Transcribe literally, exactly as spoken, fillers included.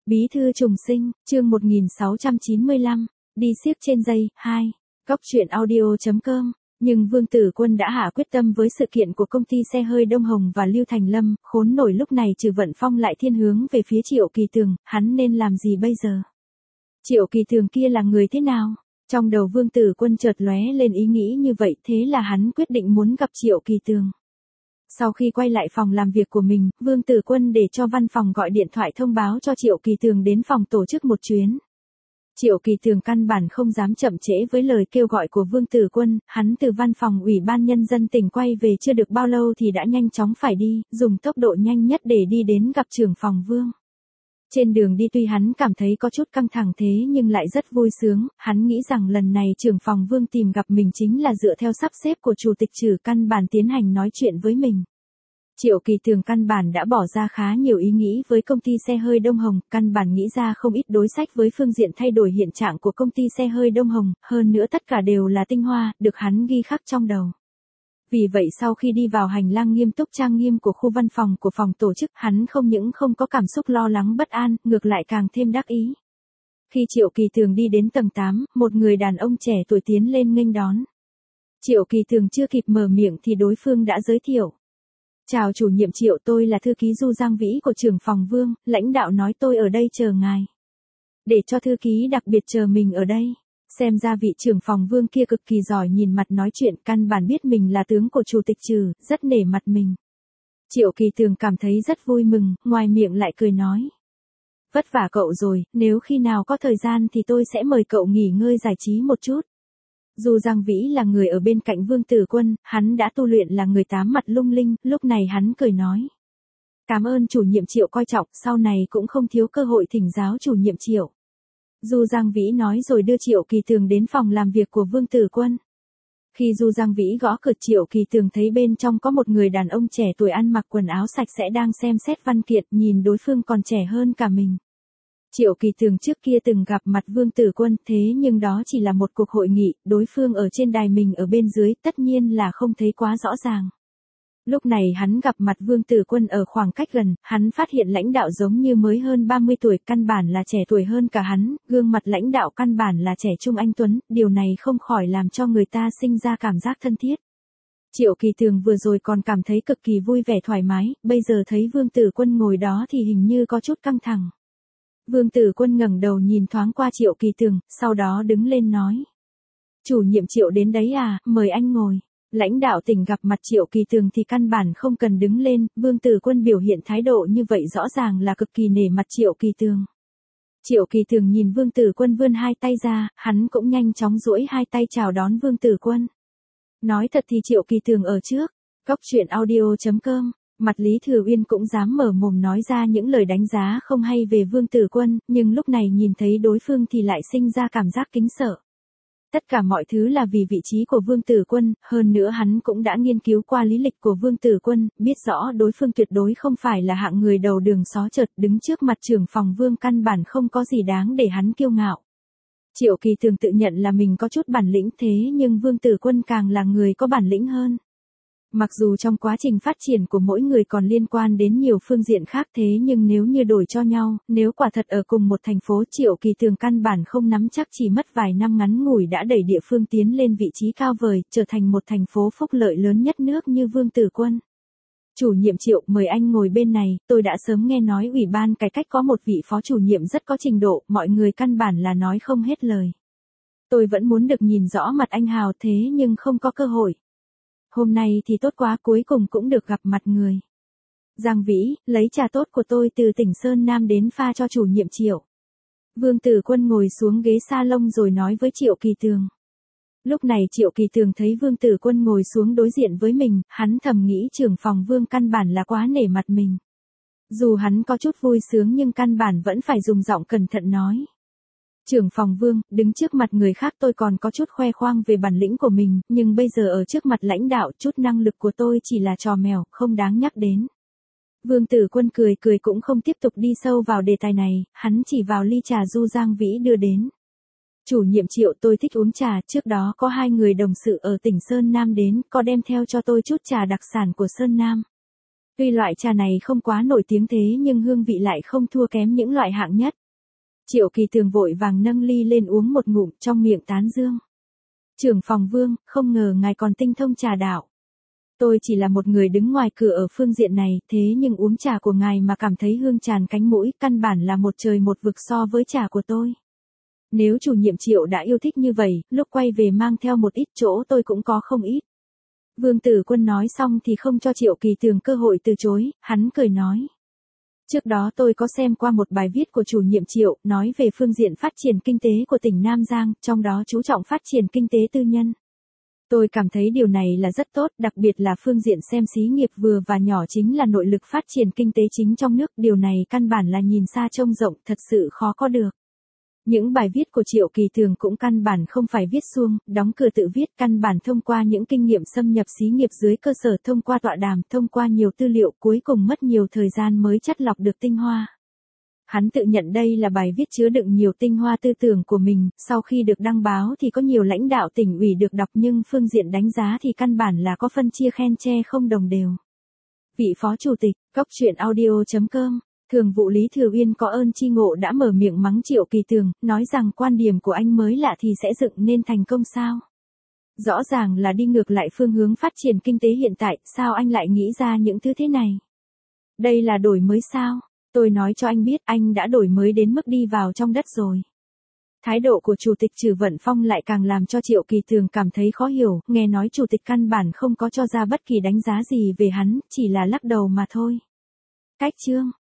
Bí thư trùng sinh, chương một nghìn sáu trăm chín mươi lăm, đi xiếc trên dây, hai, góc truyện audio.com. Nhưng Vương Tử Quân đã hạ quyết tâm với sự kiện của công ty xe hơi Đông Hồng và Lưu Thành Lâm, khốn nổi lúc này trừ Vận Phong lại thiên hướng về phía Triệu Kỳ Tường, hắn nên làm gì bây giờ? Triệu Kỳ Tường kia là người thế nào? Trong đầu Vương Tử Quân chợt lóe lên ý nghĩ như vậy, thế là hắn quyết định muốn gặp Triệu Kỳ Tường. Sau khi quay lại phòng làm việc của mình, Vương Tử Quân để cho văn phòng gọi điện thoại thông báo cho Triệu Kỳ Tường đến phòng tổ chức một chuyến. Triệu Kỳ Tường căn bản không dám chậm trễ với lời kêu gọi của Vương Tử Quân, hắn từ văn phòng Ủy ban Nhân dân tỉnh quay về chưa được bao lâu thì đã nhanh chóng phải đi, dùng tốc độ nhanh nhất để đi đến gặp trưởng phòng Vương. Trên đường đi tuy hắn cảm thấy có chút căng thẳng thế nhưng lại rất vui sướng, hắn nghĩ rằng lần này trưởng phòng Vương tìm gặp mình chính là dựa theo sắp xếp của chủ tịch Trử căn bản tiến hành nói chuyện với mình. Triệu Kỳ Tường căn bản đã bỏ ra khá nhiều ý nghĩ với công ty xe hơi Đông Hồng, căn bản nghĩ ra không ít đối sách với phương diện thay đổi hiện trạng của công ty xe hơi Đông Hồng, hơn nữa tất cả đều là tinh hoa, được hắn ghi khắc trong đầu. Vì vậy sau khi đi vào hành lang nghiêm túc trang nghiêm của khu văn phòng của phòng tổ chức, hắn không những không có cảm xúc lo lắng bất an, ngược lại càng thêm đắc ý. Khi Triệu Kỳ Tường đi đến tầng tám, một người đàn ông trẻ tuổi tiến lên nghênh đón. Triệu Kỳ Tường chưa kịp mở miệng thì đối phương đã giới thiệu. Chào chủ nhiệm Triệu, tôi là thư ký Du Giang Vĩ của trưởng phòng Vương, lãnh đạo nói tôi ở đây chờ ngài. Để cho thư ký đặc biệt chờ mình ở đây. Xem ra vị trưởng phòng Vương kia cực kỳ giỏi nhìn mặt nói chuyện, căn bản biết mình là tướng của chủ tịch Trử, rất nể mặt mình. Triệu Kỳ Tường cảm thấy rất vui mừng, ngoài miệng lại cười nói. Vất vả cậu rồi, nếu khi nào có thời gian thì tôi sẽ mời cậu nghỉ ngơi giải trí một chút. Du Giang Vĩ là người ở bên cạnh Vương Tử Quân, hắn đã tu luyện là người tám mặt lung linh, lúc này hắn cười nói. Cảm ơn chủ nhiệm Triệu coi trọng, sau này cũng không thiếu cơ hội thỉnh giáo chủ nhiệm Triệu. Du Giang Vĩ nói rồi đưa Triệu Kỳ Tường đến phòng làm việc của Vương Tử Quân. Khi Du Giang Vĩ gõ cửa, Triệu Kỳ Tường thấy bên trong có một người đàn ông trẻ tuổi ăn mặc quần áo sạch sẽ đang xem xét văn kiện, nhìn đối phương còn trẻ hơn cả mình. Triệu Kỳ Tường trước kia từng gặp mặt Vương Tử Quân, thế nhưng đó chỉ là một cuộc hội nghị, đối phương ở trên đài mình ở bên dưới, tất nhiên là không thấy quá rõ ràng. Lúc này hắn gặp mặt Vương Tử Quân ở khoảng cách gần, hắn phát hiện lãnh đạo giống như mới hơn ba mươi tuổi, căn bản là trẻ tuổi hơn cả hắn, gương mặt lãnh đạo căn bản là trẻ trung anh tuấn, điều này không khỏi làm cho người ta sinh ra cảm giác thân thiết. Triệu Kỳ Tường vừa rồi còn cảm thấy cực kỳ vui vẻ thoải mái, bây giờ thấy Vương Tử Quân ngồi đó thì hình như có chút căng thẳng. Vương Tử Quân ngẩng đầu nhìn thoáng qua Triệu Kỳ Tường, sau đó đứng lên nói. Chủ nhiệm Triệu đến đấy à, mời anh ngồi. Lãnh đạo tỉnh gặp mặt Triệu Kỳ Tường thì căn bản không cần đứng lên, Vương Tử Quân biểu hiện thái độ như vậy rõ ràng là cực kỳ nể mặt Triệu Kỳ Tường. Triệu Kỳ Tường nhìn Vương Tử Quân vươn hai tay ra, hắn cũng nhanh chóng duỗi hai tay chào đón Vương Tử Quân. Nói thật thì Triệu Kỳ Tường ở trước, góc truyện audio.com. Mặt Lý Thừa Uyên cũng dám mở mồm nói ra những lời đánh giá không hay về Vương Tử Quân, nhưng lúc này nhìn thấy đối phương thì lại sinh ra cảm giác kính sợ. Tất cả mọi thứ là vì vị trí của Vương Tử Quân, hơn nữa hắn cũng đã nghiên cứu qua lý lịch của Vương Tử Quân, biết rõ đối phương tuyệt đối không phải là hạng người đầu đường xó chợt, đứng trước mặt trưởng phòng Vương căn bản không có gì đáng để hắn kiêu ngạo. Triệu Kỳ Tường tự nhận là mình có chút bản lĩnh thế nhưng Vương Tử Quân càng là người có bản lĩnh hơn. Mặc dù trong quá trình phát triển của mỗi người còn liên quan đến nhiều phương diện khác thế nhưng nếu như đổi cho nhau, nếu quả thật ở cùng một thành phố, Triệu Kỳ Tường căn bản không nắm chắc chỉ mất vài năm ngắn ngủi đã đẩy địa phương tiến lên vị trí cao vời, trở thành một thành phố phúc lợi lớn nhất nước như Vương Tử Quân. Chủ nhiệm Triệu, mời anh ngồi bên này, tôi đã sớm nghe nói Ủy ban cải cách có một vị phó chủ nhiệm rất có trình độ, mọi người căn bản là nói không hết lời. Tôi vẫn muốn được nhìn rõ mặt anh hào thế nhưng không có cơ hội. Hôm nay thì tốt quá, cuối cùng cũng được gặp mặt người. Giang Vĩ, lấy trà tốt của tôi từ tỉnh Sơn Nam đến pha cho chủ nhiệm Triệu. Vương Tử Quân ngồi xuống ghế salon rồi nói với Triệu Kỳ Tường. Lúc này Triệu Kỳ Tường thấy Vương Tử Quân ngồi xuống đối diện với mình, hắn thầm nghĩ trưởng phòng Vương căn bản là quá nể mặt mình. Dù hắn có chút vui sướng nhưng căn bản vẫn phải dùng giọng cẩn thận nói. Trưởng phòng Vương, đứng trước mặt người khác tôi còn có chút khoe khoang về bản lĩnh của mình, nhưng bây giờ ở trước mặt lãnh đạo chút năng lực của tôi chỉ là trò mèo, không đáng nhắc đến. Vương Tử Quân cười cười cũng không tiếp tục đi sâu vào đề tài này, hắn chỉ vào ly trà Du Giang Vĩ đưa đến. Chủ nhiệm Triệu, tôi thích uống trà, trước đó có hai người đồng sự ở tỉnh Sơn Nam đến, có đem theo cho tôi chút trà đặc sản của Sơn Nam. Tuy loại trà này không quá nổi tiếng thế nhưng hương vị lại không thua kém những loại hạng nhất. Triệu Kỳ Tường vội vàng nâng ly lên uống một ngụm, trong miệng tán dương. Trưởng phòng Vương, không ngờ ngài còn tinh thông trà đạo. Tôi chỉ là một người đứng ngoài cửa ở phương diện này, thế nhưng uống trà của ngài mà cảm thấy hương tràn cánh mũi, căn bản là một trời một vực so với trà của tôi. Nếu chủ nhiệm Triệu đã yêu thích như vậy, lúc quay về mang theo một ít chỗ tôi cũng có không ít. Vương Tử Quân nói xong thì không cho Triệu Kỳ Tường cơ hội từ chối, hắn cười nói. Trước đó tôi có xem qua một bài viết của chủ nhiệm Triệu, nói về phương diện phát triển kinh tế của tỉnh Nam Giang, trong đó chú trọng phát triển kinh tế tư nhân. Tôi cảm thấy điều này là rất tốt, đặc biệt là phương diện xem xí nghiệp vừa và nhỏ chính là nội lực phát triển kinh tế chính trong nước, điều này căn bản là nhìn xa trông rộng, thật sự khó có được. Những bài viết của Triệu Kỳ Tường cũng căn bản không phải viết suông, đóng cửa tự viết, căn bản thông qua những kinh nghiệm xâm nhập xí nghiệp dưới cơ sở, thông qua tọa đàm, thông qua nhiều tư liệu, cuối cùng mất nhiều thời gian mới chắt lọc được tinh hoa. Hắn tự nhận đây là bài viết chứa đựng nhiều tinh hoa tư tưởng của mình, sau khi được đăng báo thì có nhiều lãnh đạo tỉnh ủy được đọc nhưng phương diện đánh giá thì căn bản là có phân chia khen chê không đồng đều. Vị Phó Chủ tịch, Cóc Truyện Audio chấm com, Thường vụ Lý Thừa Uyên có ơn chi ngộ đã mở miệng mắng Triệu Kỳ Tường, nói rằng quan điểm của anh mới lạ thì sẽ dựng nên thành công sao? Rõ ràng là đi ngược lại phương hướng phát triển kinh tế hiện tại, sao anh lại nghĩ ra những thứ thế này? Đây là đổi mới sao? Tôi nói cho anh biết anh đã đổi mới đến mức đi vào trong đất rồi. Thái độ của Chủ tịch Trử Vận Phong lại càng làm cho Triệu Kỳ Tường cảm thấy khó hiểu, nghe nói Chủ tịch căn bản không có cho ra bất kỳ đánh giá gì về hắn, chỉ là lắc đầu mà thôi. Cách chương